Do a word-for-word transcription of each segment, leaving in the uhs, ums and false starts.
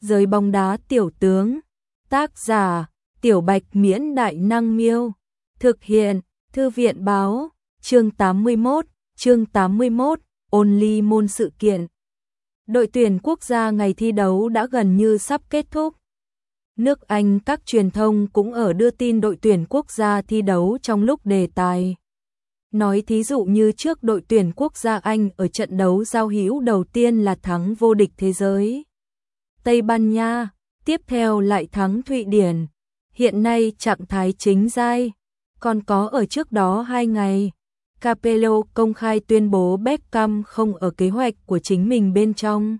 Giới bóng đá tiểu tướng. Tác giả: Tiểu Bạch Miễn Đại Năng Miêu. Thực hiện: Thư viện Báo. Chương tám mươi mốt. Chương tám mươi mốt. Only môn sự kiện. Đội tuyển quốc gia ngày thi đấu đã gần như sắp kết thúc. Nước Anh các truyền thông cũng ở đưa tin đội tuyển quốc gia thi đấu trong lúc đề tài. Nói thí dụ như trước đội tuyển quốc gia Anh ở trận đấu giao hữu đầu tiên là thắng vô địch thế giới Tây Ban Nha, tiếp theo lại thắng Thụy Điển. Hiện nay trạng thái chính giai. Còn có ở trước đó hai ngày, Capello công khai tuyên bố Beckham không ở kế hoạch của chính mình bên trong.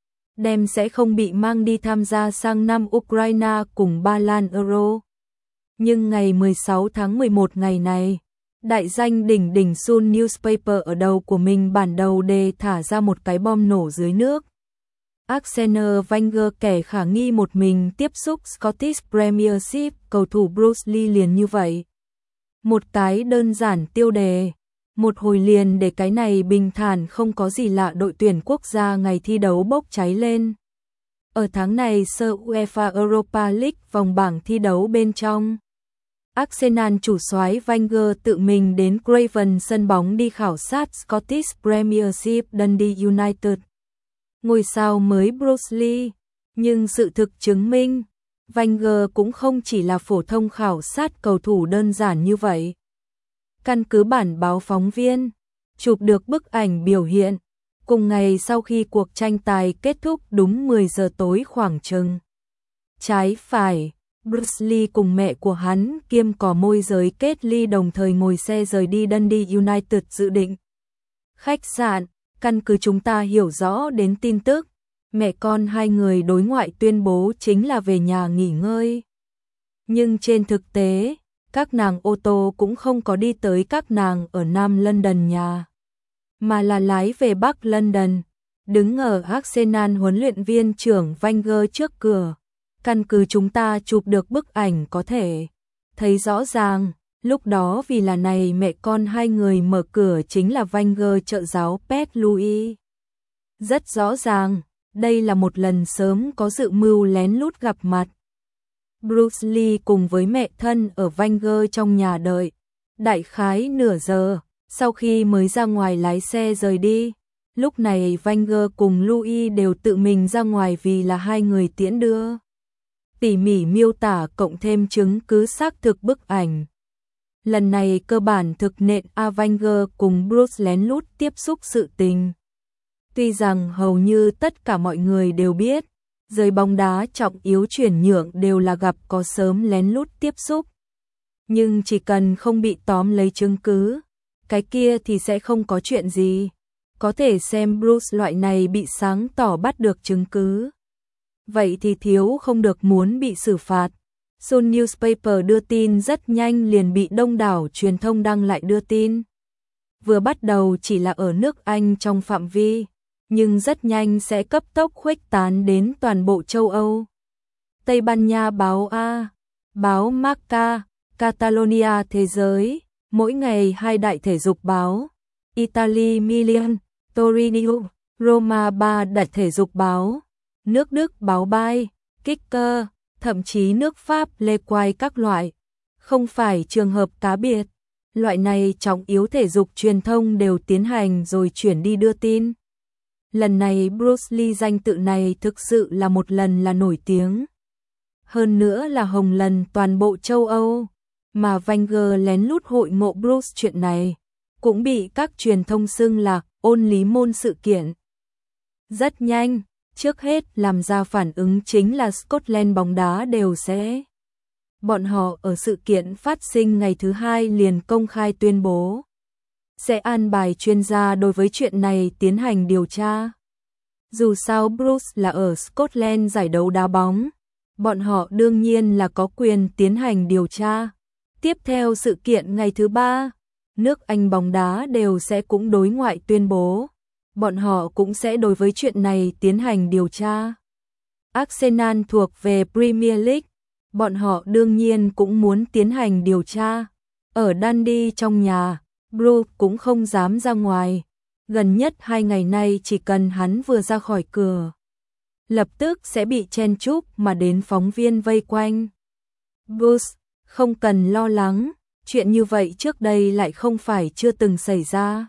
Đem sẽ không bị mang đi tham gia sang năm Ukraine cùng Ba Lan Euro. Nhưng ngày mười sáu tháng mười một ngày này, đại danh đỉnh đỉnh Sun Newspaper ở đầu của mình bản đầu đề thả ra một cái bom nổ dưới nước. Arsene Wenger kẻ khả nghi một mình tiếp xúc Scottish Premiership cầu thủ Bruce Lee liền như vậy. Một cái đơn giản tiêu đề, một hồi liền để cái này bình thản không có gì lạ đội tuyển quốc gia ngày thi đấu bốc cháy lên. Ở tháng này sơ UEFA Europa League vòng bảng thi đấu bên trong. Arsenal chủ soái Wenger tự mình đến Craven sân bóng đi khảo sát Scottish Premiership Dundee United. Ngôi sao mới Bruce Lee, nhưng sự thực chứng minh, Wenger cũng không chỉ là phổ thông khảo sát cầu thủ đơn giản như vậy. Căn cứ bản báo phóng viên, chụp được bức ảnh biểu hiện, cùng ngày sau khi cuộc tranh tài kết thúc đúng mười giờ tối khoảng chừng. Trái phải, Bruce Lee cùng mẹ của hắn kiêm cò môi giới Kết Lee đồng thời ngồi xe rời đi Dundee United dự định. Khách sạn, căn cứ chúng ta hiểu rõ đến tin tức, mẹ con hai người đối ngoại tuyên bố chính là về nhà nghỉ ngơi. Nhưng trên thực tế, các nàng ô tô cũng không có đi tới các nàng ở Nam London nhà, mà là lái về Bắc London, đứng ở Arsenal huấn luyện viên trưởng Wenger trước cửa. Căn cứ chúng ta chụp được bức ảnh có thể thấy rõ ràng, lúc đó vì là này mẹ con hai người mở cửa chính là Wenger trợ giáo Pet Louis. Rất rõ ràng, đây là một lần sớm có dự mưu lén lút gặp mặt. Bruce Lee cùng với mẹ thân ở Wenger trong nhà đợi, đại khái nửa giờ, sau khi mới ra ngoài lái xe rời đi. Lúc này Wenger cùng Louis đều tự mình ra ngoài vì là hai người tiễn đưa. Tỉ mỉ miêu tả cộng thêm chứng cứ xác thực bức ảnh. Lần này cơ bản thực nện A Wenger cùng Bruce lén lút tiếp xúc sự tình. Tuy rằng hầu như tất cả mọi người đều biết, giới bóng đá trọng yếu chuyển nhượng đều là gặp có sớm lén lút tiếp xúc. Nhưng chỉ cần không bị tóm lấy chứng cứ, cái kia thì sẽ không có chuyện gì. Có thể xem Bruce loại này bị sáng tỏ bắt được chứng cứ. Vậy thì thiếu không được muốn bị xử phạt. Sun Newspaper đưa tin rất nhanh liền bị đông đảo truyền thông đăng lại đưa tin. Vừa bắt đầu chỉ là ở nước Anh trong phạm vi, nhưng rất nhanh sẽ cấp tốc khuếch tán đến toàn bộ châu Âu. Tây Ban Nha báo A, báo Marca, Catalonia Thế giới, mỗi ngày hai đại thể dục báo, Italy Milan, Torino, Roma ba đại thể dục báo, nước Đức báo Bay, Kicker, thậm chí nước Pháp lê quai các loại. Không phải trường hợp cá biệt, loại này trọng yếu thể dục truyền thông đều tiến hành rồi chuyển đi đưa tin. Lần này Bruce Lee danh tự này thực sự là một lần là nổi tiếng. Hơn nữa là hồng lần toàn bộ châu Âu, mà Wenger lén lút hội ngộ Bruce chuyện này, cũng bị các truyền thông xưng là ôn lý môn sự kiện. Rất nhanh, trước hết làm ra phản ứng chính là Scotland bóng đá đều sẽ. Bọn họ ở sự kiện phát sinh ngày thứ hai liền công khai tuyên bố sẽ an bài chuyên gia đối với chuyện này tiến hành điều tra. Dù sao Bruce là ở Scotland giải đấu đá bóng, bọn họ đương nhiên là có quyền tiến hành điều tra. Tiếp theo sự kiện ngày thứ ba, nước Anh bóng đá đều sẽ cũng đối ngoại tuyên bố, bọn họ cũng sẽ đối với chuyện này tiến hành điều tra. Arsenal thuộc về Premier League, bọn họ đương nhiên cũng muốn tiến hành điều tra. Ở Dundee trong nhà, Bruce cũng không dám ra ngoài. Gần nhất hai ngày nay chỉ cần hắn vừa ra khỏi cửa, lập tức sẽ bị chen chúc mà đến phóng viên vây quanh. Bruce, không cần lo lắng, chuyện như vậy trước đây lại không phải chưa từng xảy ra.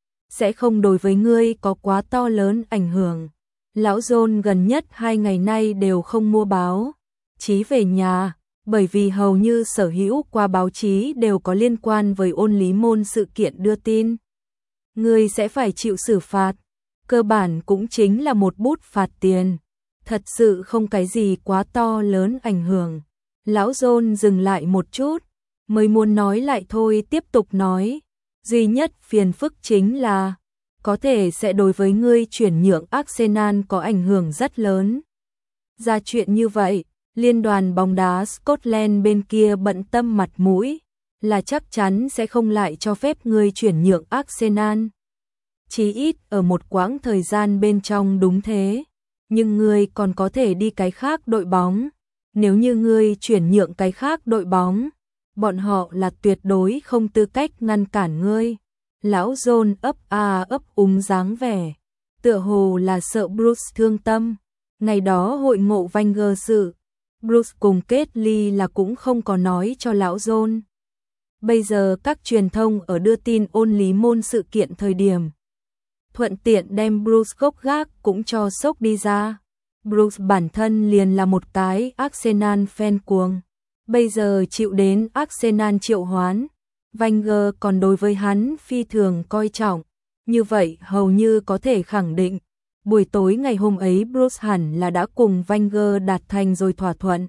Sẽ không đối với ngươi có quá to lớn ảnh hưởng. Lão John gần nhất hai ngày nay đều không mua báo chí về nhà, bởi vì hầu như sở hữu qua báo chí đều có liên quan với Ôn Lý Môn sự kiện đưa tin. Ngươi sẽ phải chịu xử phạt, cơ bản cũng chính là một bút phạt tiền, thật sự không cái gì quá to lớn ảnh hưởng. Lão John dừng lại một chút, mới muốn nói lại thôi tiếp tục nói, duy nhất phiền phức chính là, có thể sẽ đối với ngươi chuyển nhượng Arsenal có ảnh hưởng rất lớn. Ra chuyện như vậy, liên đoàn bóng đá Scotland bên kia bận tâm mặt mũi, là chắc chắn sẽ không lại cho phép ngươi chuyển nhượng Arsenal. Chí ít ở một quãng thời gian bên trong đúng thế, nhưng ngươi còn có thể đi cái khác đội bóng. Nếu như ngươi chuyển nhượng cái khác đội bóng, bọn họ là tuyệt đối không tư cách ngăn cản ngươi. Lão John ấp a ấp úng dáng vẻ, tựa hồ là sợ Bruce thương tâm. Ngày đó hội ngộ Wenger sự, Bruce cùng Kelly là cũng không có nói cho lão John. Bây giờ các truyền thông ở đưa tin Ôn Lý Môn sự kiện thời điểm, thuận tiện đem Bruce gốc gác cũng cho sốc đi ra. Bruce bản thân liền là một cái Arsenal fan cuồng, bây giờ chịu đến Arsenal triệu hoán, Wenger còn đối với hắn phi thường coi trọng, như vậy hầu như có thể khẳng định, buổi tối ngày hôm ấy Bruce hẳn là đã cùng Wenger đạt thành rồi thỏa thuận.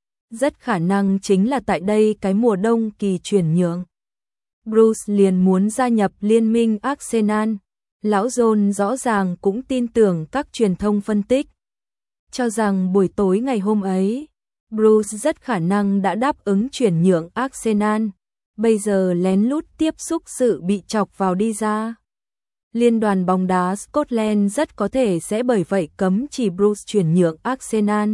Rất khả năng chính là tại đây cái mùa đông kỳ chuyển nhượng, Bruce liền muốn gia nhập liên minh Arsenal. Lão John rõ ràng cũng tin tưởng các truyền thông phân tích, cho rằng buổi tối ngày hôm ấy, Bruce rất khả năng đã đáp ứng chuyển nhượng Arsenal, bây giờ lén lút tiếp xúc sự bị chọc vào đi ra. Liên đoàn bóng đá Scotland rất có thể sẽ bởi vậy cấm chỉ Bruce chuyển nhượng Arsenal.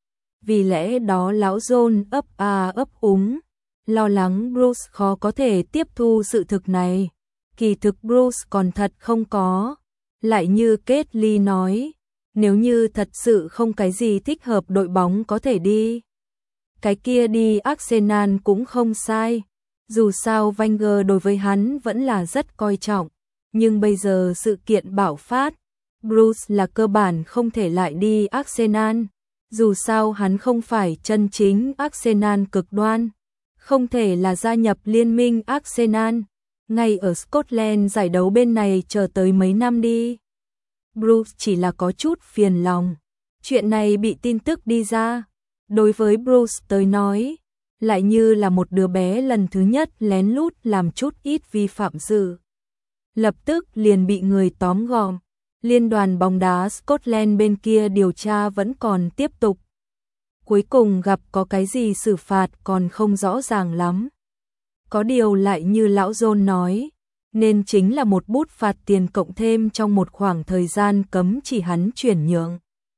Vì lẽ đó lão John ấp a ấp úng, lo lắng Bruce khó có thể tiếp thu sự thực này. Kỳ thực Bruce còn thật không có, lại như Kelly nói, nếu như thật sự không cái gì thích hợp đội bóng có thể đi, cái kia đi Arsenal cũng không sai. Dù sao Wenger đối với hắn vẫn là rất coi trọng, nhưng bây giờ sự kiện bạo phát, Bruce là cơ bản không thể lại đi Arsenal. Dù sao hắn không phải chân chính Arsenal cực đoan, không thể là gia nhập liên minh Arsenal. Ngay ở Scotland giải đấu bên này chờ tới mấy năm đi. Bruce chỉ là có chút phiền lòng. Chuyện này bị tin tức đi ra. Đối với Bruce tới nói, lại như là một đứa bé lần thứ nhất lén lút làm chút ít vi phạm sự. Lập tức liền bị người tóm gọn. Liên đoàn bóng đá Scotland bên kia điều tra vẫn còn tiếp tục. Cuối cùng gặp có cái gì xử phạt còn không rõ ràng lắm. Có điều lại như lão John nói, nên chính là một bút phạt tiền cộng thêm trong một khoảng thời gian cấm chỉ hắn chuyển nhượng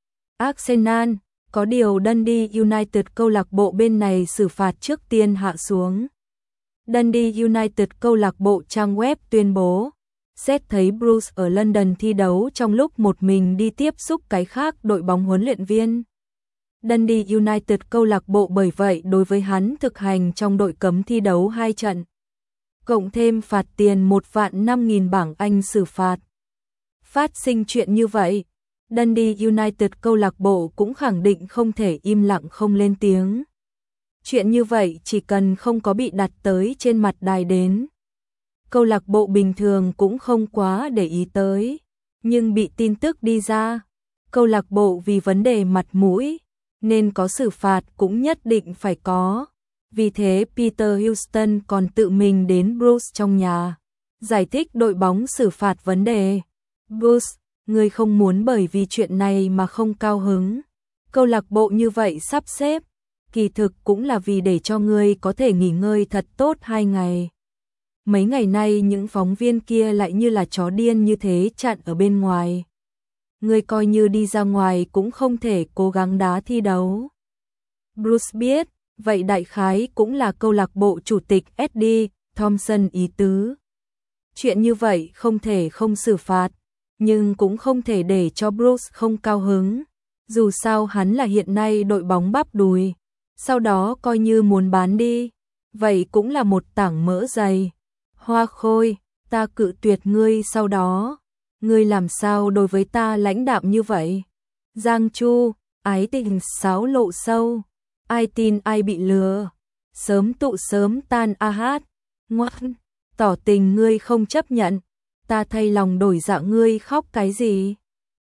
Arsenal. Có điều Dundee United câu lạc bộ bên này xử phạt trước tiên hạ xuống. Dundee United câu lạc bộ trang web tuyên bố, xét thấy Bruce ở London thi đấu trong lúc một mình đi tiếp xúc cái khác đội bóng huấn luyện viên. Dundee United câu lạc bộ bởi vậy đối với hắn thực hành trong đội cấm thi đấu hai trận. Cộng thêm phạt tiền một vạn năm nghìn bảng Anh xử phạt. Phát sinh chuyện như vậy, Dundee United câu lạc bộ cũng khẳng định không thể im lặng không lên tiếng. Chuyện như vậy chỉ cần không có bị đặt tới trên mặt đài đến, câu lạc bộ bình thường cũng không quá để ý tới, nhưng bị tin tức đi ra, câu lạc bộ vì vấn đề mặt mũi nên có xử phạt cũng nhất định phải có. Vì thế Peter Houston còn tự mình đến Bruce trong nhà, giải thích đội bóng xử phạt vấn đề. Bruce, ngươi không muốn bởi vì chuyện này mà không cao hứng. Câu lạc bộ như vậy sắp xếp, kỳ thực cũng là vì để cho ngươi có thể nghỉ ngơi thật tốt hai ngày. Mấy ngày nay những phóng viên kia lại như là chó điên như thế chặn ở bên ngoài. Ngươi coi như đi ra ngoài cũng không thể cố gắng đá thi đấu. Bruce biết, vậy đại khái cũng là câu lạc bộ chủ tịch Eddie Thompson ý tứ. Chuyện như vậy không thể không xử phạt, nhưng cũng không thể để cho Bruce không cao hứng. Dù sao hắn là hiện nay đội bóng bắp đùi, sau đó coi như muốn bán đi, vậy cũng là một tảng mỡ dày. Hoa Khôi, ta cự tuyệt ngươi sau đó, ngươi làm sao đối với ta lãnh đạm như vậy? Giang Chu, ái tình sáo lộ sâu, ai tin ai bị lừa, sớm tụ sớm tan a hát, ngoan, tỏ tình ngươi không chấp nhận, ta thay lòng đổi dạ ngươi khóc cái gì?